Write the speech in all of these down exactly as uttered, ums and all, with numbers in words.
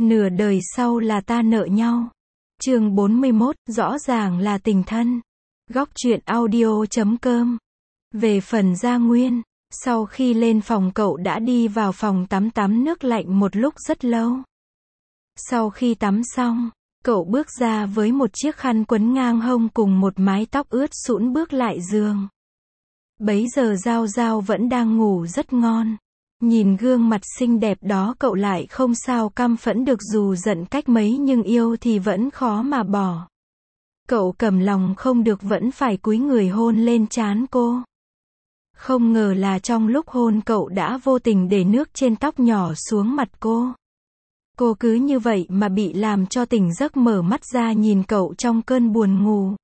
Nửa đời sau là ta nợ nhau. Chương bốn mươi mốt, rõ ràng là tình thân. Góc truyện audio chấm com. Về phần Gia Nguyên, sau khi lên phòng cậu đã đi vào phòng tắm tắm nước lạnh một lúc rất lâu. Sau khi tắm xong, cậu bước ra với một chiếc khăn quấn ngang hông cùng một mái tóc ướt sũng bước lại giường. Bấy giờ Giao Giao vẫn đang ngủ rất ngon. Nhìn gương mặt xinh đẹp đó cậu lại không sao căm phẫn được, dù giận cách mấy nhưng yêu thì vẫn khó mà bỏ. Cậu cầm lòng không được vẫn phải cúi người hôn lên trán cô. Không ngờ là trong lúc hôn cậu đã vô tình để nước trên tóc nhỏ xuống mặt cô. Cô cứ như vậy mà bị làm cho tỉnh giấc, mở mắt ra nhìn cậu trong cơn buồn ngủ.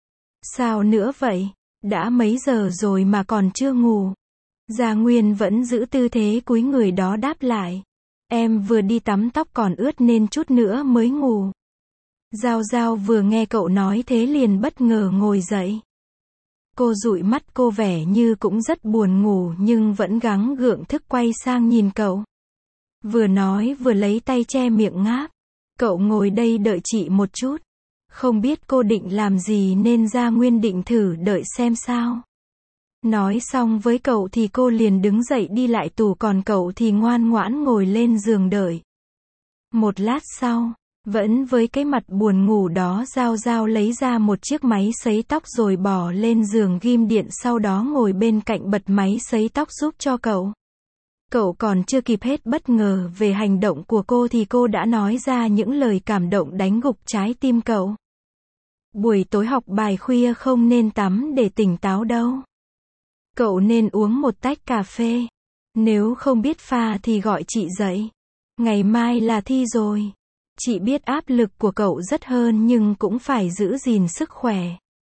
Sao nữa vậy? Đã mấy giờ rồi mà còn chưa ngủ? Gia Nguyên vẫn giữ tư thế cúi người đó đáp lại. Em vừa đi tắm tóc còn ướt nên chút nữa mới ngủ. Giao Giao vừa nghe cậu nói thế liền bất ngờ ngồi dậy. Cô dụi mắt, cô vẻ như cũng rất buồn ngủ nhưng vẫn gắng gượng thức quay sang nhìn cậu. Vừa nói vừa lấy tay che miệng ngáp. Cậu ngồi đây đợi chị một chút. Không biết cô định làm gì nên Gia Nguyên định thử đợi xem sao. Nói xong với cậu thì cô liền đứng dậy đi lại tủ, còn cậu thì ngoan ngoãn ngồi lên giường đợi. Một lát sau, vẫn với cái mặt buồn ngủ đó, Giao Giao lấy ra một chiếc máy sấy tóc rồi bỏ lên giường ghim điện, sau đó ngồi bên cạnh bật máy sấy tóc giúp cho cậu. Cậu còn chưa kịp hết bất ngờ về hành động của cô thì cô đã nói ra những lời cảm động đánh gục trái tim cậu. Buổi tối học bài khuya không nên tắm để tỉnh táo đâu. Cậu nên uống một tách cà phê. Nếu không biết pha thì gọi chị dậy. Ngày mai là thi rồi. Chị biết áp lực của cậu rất hơn nhưng cũng phải giữ gìn sức khỏe.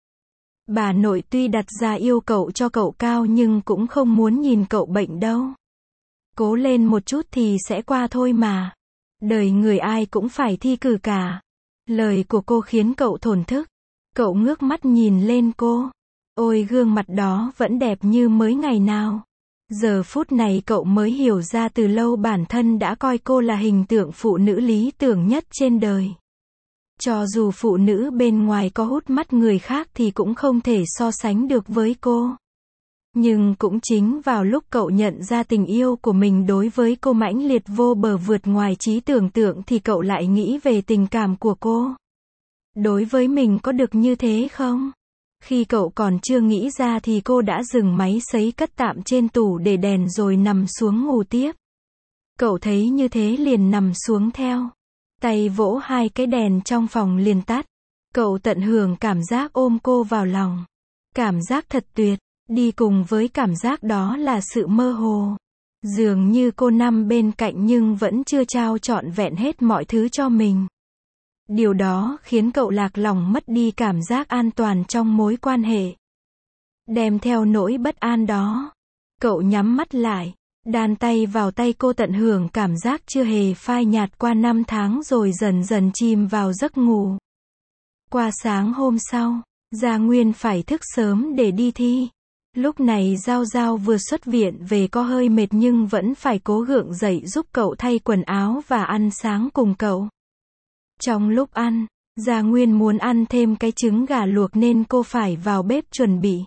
Bà nội tuy đặt ra yêu cầu cho cậu cao nhưng cũng không muốn nhìn cậu bệnh đâu. Cố lên một chút thì sẽ qua thôi mà. Đời người ai cũng phải thi cử cả. Lời của cô khiến cậu thổn thức. Cậu ngước mắt nhìn lên cô. Ôi, gương mặt đó vẫn đẹp như mới ngày nào. Giờ phút này cậu mới hiểu ra từ lâu bản thân đã coi cô là hình tượng phụ nữ lý tưởng nhất trên đời. Cho dù phụ nữ bên ngoài có hút mắt người khác thì cũng không thể so sánh được với cô. Nhưng cũng chính vào lúc cậu nhận ra tình yêu của mình đối với cô mãnh liệt vô bờ vượt ngoài trí tưởng tượng thì cậu lại nghĩ về tình cảm của cô. Đối với mình có được như thế không? Khi cậu còn chưa nghĩ ra thì cô đã dừng máy sấy cất tạm trên tủ để đèn rồi nằm xuống ngủ tiếp. Cậu thấy như thế liền nằm xuống theo. Tay vỗ hai cái đèn trong phòng liền tắt. Cậu tận hưởng cảm giác ôm cô vào lòng. Cảm giác thật tuyệt. Đi cùng với cảm giác đó là sự mơ hồ. Dường như cô nằm bên cạnh nhưng vẫn chưa trao trọn vẹn hết mọi thứ cho mình. Điều đó khiến cậu lạc lòng, mất đi cảm giác an toàn trong mối quan hệ. Đem theo nỗi bất an đó, cậu nhắm mắt lại, đan tay vào tay cô, tận hưởng cảm giác chưa hề phai nhạt qua năm tháng rồi dần dần chìm vào giấc ngủ. Qua sáng hôm sau, Gia Nguyên phải thức sớm để đi thi. Lúc này Giao Giao vừa xuất viện về có hơi mệt nhưng vẫn phải cố gượng dậy giúp cậu thay quần áo và ăn sáng cùng cậu. Trong lúc ăn, Gia Nguyên muốn ăn thêm cái trứng gà luộc nên cô phải vào bếp chuẩn bị.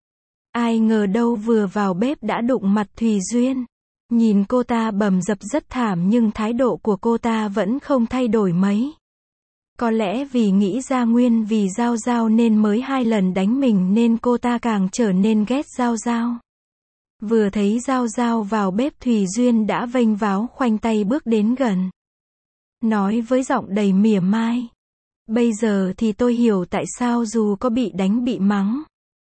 Ai ngờ đâu vừa vào bếp đã đụng mặt Thùy Duyên. Nhìn cô ta bầm dập rất thảm nhưng thái độ của cô ta vẫn không thay đổi mấy. Có lẽ vì nghĩ Gia Nguyên vì Giao Giao nên mới hai lần đánh mình nên cô ta càng trở nên ghét Giao Giao. Vừa thấy Giao Giao vào bếp, Thùy Duyên đã vênh váo khoanh tay bước đến gần. Nói với giọng đầy mỉa mai. Bây giờ thì tôi hiểu tại sao dù có bị đánh bị mắng,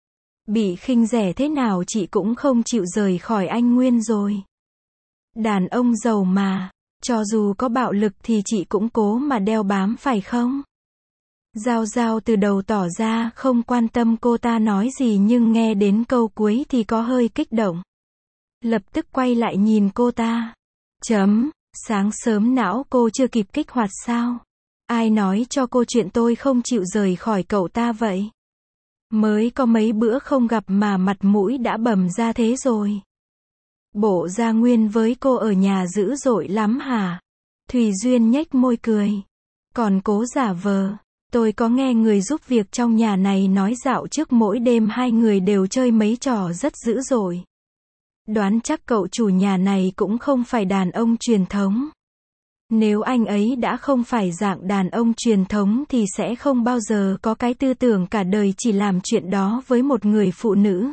bị khinh rẻ thế nào chị cũng không chịu rời khỏi anh Nguyên rồi. Đàn ông giàu mà, cho dù có bạo lực thì chị cũng cố mà đeo bám phải không? Giao Giao từ đầu tỏ ra không quan tâm cô ta nói gì nhưng nghe đến câu cuối thì có hơi kích động. Lập tức quay lại nhìn cô ta. Chấm. Sáng sớm não cô chưa kịp kích hoạt sao? Ai nói cho cô chuyện tôi không chịu rời khỏi cậu ta vậy? Mới có mấy bữa không gặp mà mặt mũi đã bầm ra thế rồi. Bộ Gia Nguyên với cô ở nhà dữ dội lắm hả? Thùy Duyên nhếch môi cười. Còn cố giả vờ. Tôi có nghe người giúp việc trong nhà này nói dạo trước mỗi đêm hai người đều chơi mấy trò rất dữ dội. Đoán chắc cậu chủ nhà này cũng không phải đàn ông truyền thống. Nếu anh ấy đã không phải dạng đàn ông truyền thống thì sẽ không bao giờ có cái tư tưởng cả đời chỉ làm chuyện đó với một người phụ nữ.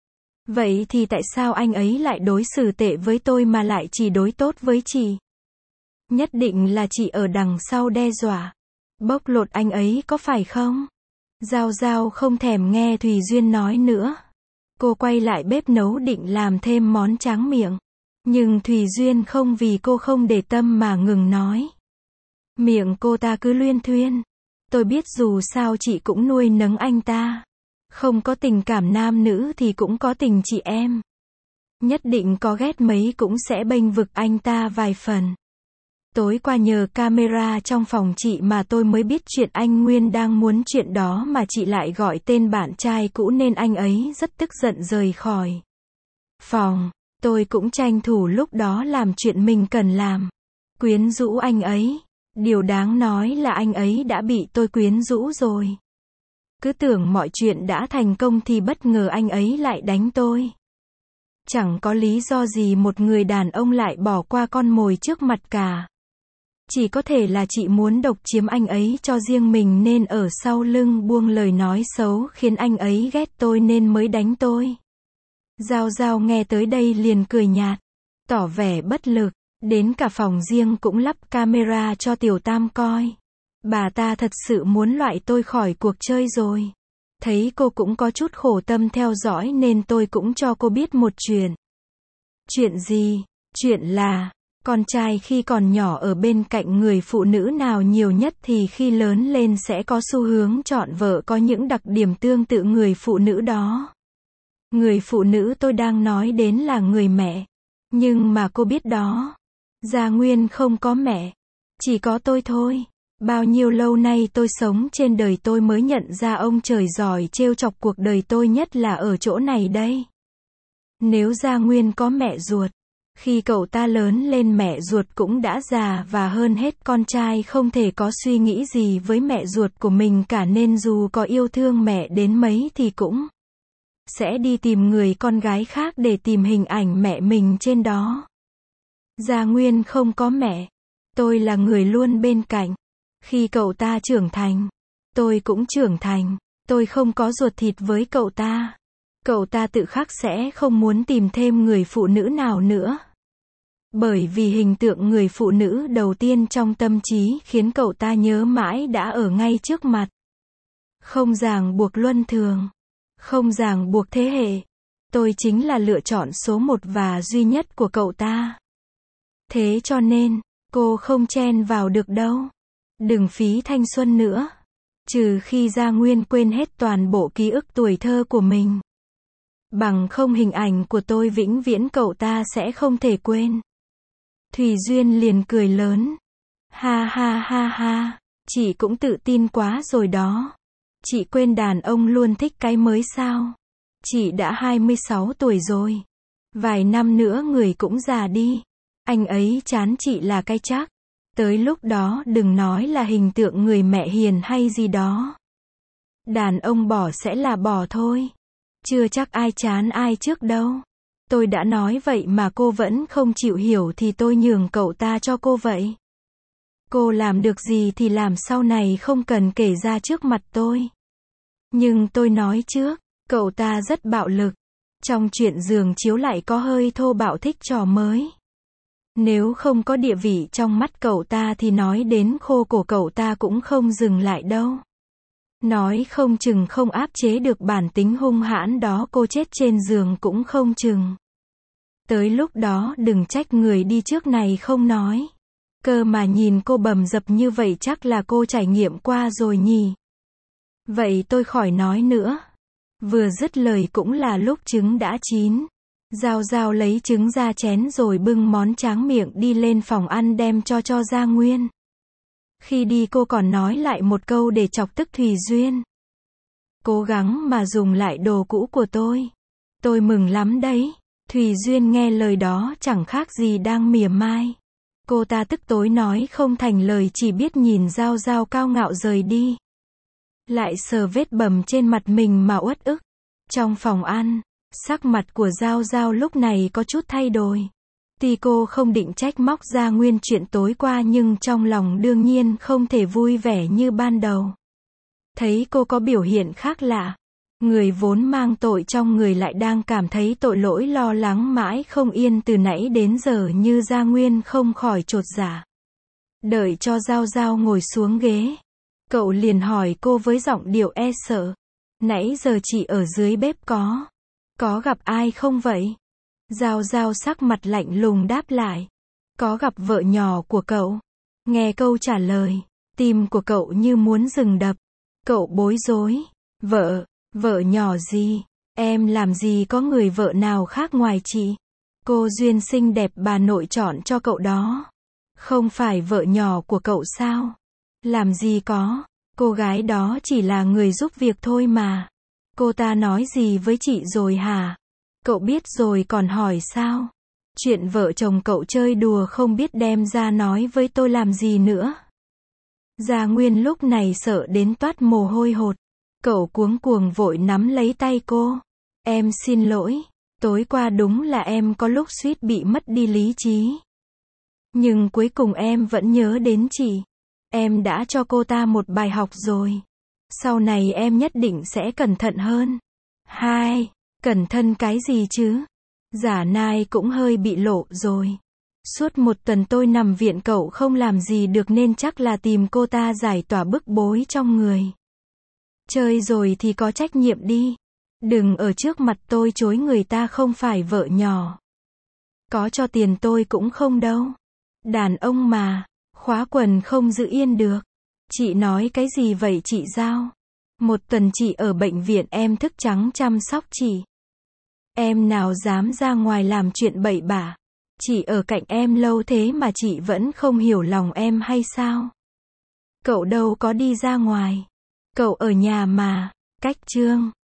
Vậy thì tại sao anh ấy lại đối xử tệ với tôi mà lại chỉ đối tốt với chị? Nhất định là chị ở đằng sau đe dọa, bóc lột anh ấy có phải không? Giao Giao không thèm nghe Thùy Duyên nói nữa. Cô quay lại bếp nấu định làm thêm món tráng miệng. Nhưng Thùy Duyên không vì cô không để tâm mà ngừng nói. Miệng cô ta cứ luyên thuyên. Tôi biết dù sao chị cũng nuôi nấng anh ta. Không có tình cảm nam nữ thì cũng có tình chị em. Nhất định có ghét mấy cũng sẽ bênh vực anh ta vài phần. Tối qua nhờ camera trong phòng chị mà tôi mới biết chuyện anh Nguyên đang muốn chuyện đó mà chị lại gọi tên bạn trai cũ nên anh ấy rất tức giận rời khỏi phòng. Tôi cũng tranh thủ lúc đó làm chuyện mình cần làm. Quyến rũ anh ấy. Điều đáng nói là anh ấy đã bị tôi quyến rũ rồi. Cứ tưởng mọi chuyện đã thành công thì bất ngờ anh ấy lại đánh tôi. Chẳng có lý do gì một người đàn ông lại bỏ qua con mồi trước mặt cả. Chỉ có thể là chị muốn độc chiếm anh ấy cho riêng mình nên ở sau lưng buông lời nói xấu khiến anh ấy ghét tôi nên mới đánh tôi. Giao Giao nghe tới đây liền cười nhạt, tỏ vẻ bất lực, đến cả phòng riêng cũng lắp camera cho Tiểu Tam coi. Bà ta thật sự muốn loại tôi khỏi cuộc chơi rồi. Thấy cô cũng có chút khổ tâm theo dõi nên tôi cũng cho cô biết một chuyện. Chuyện gì? Chuyện là, con trai khi còn nhỏ ở bên cạnh người phụ nữ nào nhiều nhất thì khi lớn lên sẽ có xu hướng chọn vợ có những đặc điểm tương tự người phụ nữ đó. Người phụ nữ tôi đang nói đến là người mẹ. Nhưng mà cô biết đó, Gia Nguyên không có mẹ, chỉ có tôi thôi. Bao nhiêu lâu nay tôi sống trên đời tôi mới nhận ra ông trời giỏi trêu chọc cuộc đời tôi nhất là ở chỗ này đây. Nếu Gia Nguyên có mẹ ruột, khi cậu ta lớn lên mẹ ruột cũng đã già và hơn hết con trai không thể có suy nghĩ gì với mẹ ruột của mình cả nên dù có yêu thương mẹ đến mấy thì cũng sẽ đi tìm người con gái khác để tìm hình ảnh mẹ mình trên đó. Gia Nguyên không có mẹ. Tôi là người luôn bên cạnh. Khi cậu ta trưởng thành, tôi cũng trưởng thành. Tôi không có ruột thịt với cậu ta. Cậu ta tự khắc sẽ không muốn tìm thêm người phụ nữ nào nữa. Bởi vì hình tượng người phụ nữ đầu tiên trong tâm trí khiến cậu ta nhớ mãi đã ở ngay trước mặt. Không ràng buộc luân thường. Không ràng buộc thế hệ. Tôi chính là lựa chọn số một và duy nhất của cậu ta. Thế cho nên, cô không chen vào được đâu. Đừng phí thanh xuân nữa. Trừ khi Gia Nguyên quên hết toàn bộ ký ức tuổi thơ của mình. Bằng không hình ảnh của tôi vĩnh viễn cậu ta sẽ không thể quên. Thùy Duyên liền cười lớn. Ha ha ha ha, chị cũng tự tin quá rồi đó. Chị quên đàn ông luôn thích cái mới sao? Chị đã hai mươi sáu tuổi rồi. Vài năm nữa người cũng già đi. Anh ấy chán chị là cái chắc. Tới lúc đó đừng nói là hình tượng người mẹ hiền hay gì đó. Đàn ông bỏ sẽ là bỏ thôi. Chưa chắc ai chán ai trước đâu. Tôi đã nói vậy mà cô vẫn không chịu hiểu thì tôi nhường cậu ta cho cô vậy. Cô làm được gì thì làm sau này không cần kể ra trước mặt tôi. Nhưng tôi nói trước, cậu ta rất bạo lực. Trong chuyện giường chiếu lại có hơi thô bạo thích trò mới. Nếu không có địa vị trong mắt cậu ta thì nói đến khô cổ cậu ta cũng không dừng lại đâu. Nói không chừng không áp chế được bản tính hung hãn đó cô chết trên giường cũng không chừng. Tới lúc đó đừng trách người đi trước này không nói. Cơ mà nhìn cô bầm dập như vậy chắc là cô trải nghiệm qua rồi nhỉ. Vậy tôi khỏi nói nữa. Vừa dứt lời cũng là lúc trứng đã chín. Giao Giao lấy trứng ra chén rồi bưng món tráng miệng đi lên phòng ăn đem cho cho Gia Nguyên. Khi đi cô còn nói lại một câu để chọc tức Thùy Duyên. Cố gắng mà dùng lại đồ cũ của tôi. Tôi mừng lắm đấy. Thùy Duyên nghe lời đó chẳng khác gì đang mỉa mai. Cô ta tức tối nói không thành lời, chỉ biết nhìn Giao Giao cao ngạo rời đi. Lại sờ vết bầm trên mặt mình mà uất ức. Trong phòng ăn, sắc mặt của Giao Giao lúc này có chút thay đổi. Tuy cô không định trách móc Gia Nguyên chuyện tối qua, nhưng trong lòng đương nhiên không thể vui vẻ như ban đầu. Thấy cô có biểu hiện khác lạ, người vốn mang tội trong người lại đang cảm thấy tội lỗi, lo lắng mãi không yên từ nãy đến giờ như Gia Nguyên không khỏi chột dạ. Đợi cho Giao Giao ngồi xuống ghế, cậu liền hỏi cô với giọng điệu e sợ. Nãy giờ chị ở dưới bếp có, có gặp ai không vậy? Giao Giao sắc mặt lạnh lùng đáp lại. Có gặp vợ nhỏ của cậu. Nghe câu trả lời, tim của cậu như muốn dừng đập. Cậu bối rối. Vợ, vợ nhỏ gì? Em làm gì có người vợ nào khác ngoài chị? Cô duyên xinh đẹp bà nội chọn cho cậu đó. Không phải vợ nhỏ của cậu sao? Làm gì có, cô gái đó chỉ là người giúp việc thôi mà. Cô ta nói gì với chị rồi hả? Cậu biết rồi còn hỏi sao? Chuyện vợ chồng cậu chơi đùa không biết đem ra nói với tôi làm gì nữa. Gia Nguyên lúc này sợ đến toát mồ hôi hột. Cậu cuống cuồng vội nắm lấy tay cô. Em xin lỗi, tối qua đúng là em có lúc suýt bị mất đi lý trí. Nhưng cuối cùng em vẫn nhớ đến chị. Em đã cho cô ta một bài học rồi. Sau này em nhất định sẽ cẩn thận hơn. Hai, cẩn thận cái gì chứ? Giả nai cũng hơi bị lộ rồi. Suốt một tuần tôi nằm viện cậu không làm gì được nên chắc là tìm cô ta giải tỏa bức bối trong người. Chơi rồi thì có trách nhiệm đi. Đừng ở trước mặt tôi chối người ta không phải vợ nhỏ. Có cho tiền tôi cũng không đâu. Đàn ông mà, khóa quần không giữ yên được. Chị nói cái gì vậy chị Giao? Một tuần chị ở bệnh viện em thức trắng chăm sóc chị. Em nào dám ra ngoài làm chuyện bậy bạ. Chị ở cạnh em lâu thế mà chị vẫn không hiểu lòng em hay sao? Cậu đâu có đi ra ngoài. Cậu ở nhà mà. Cách chương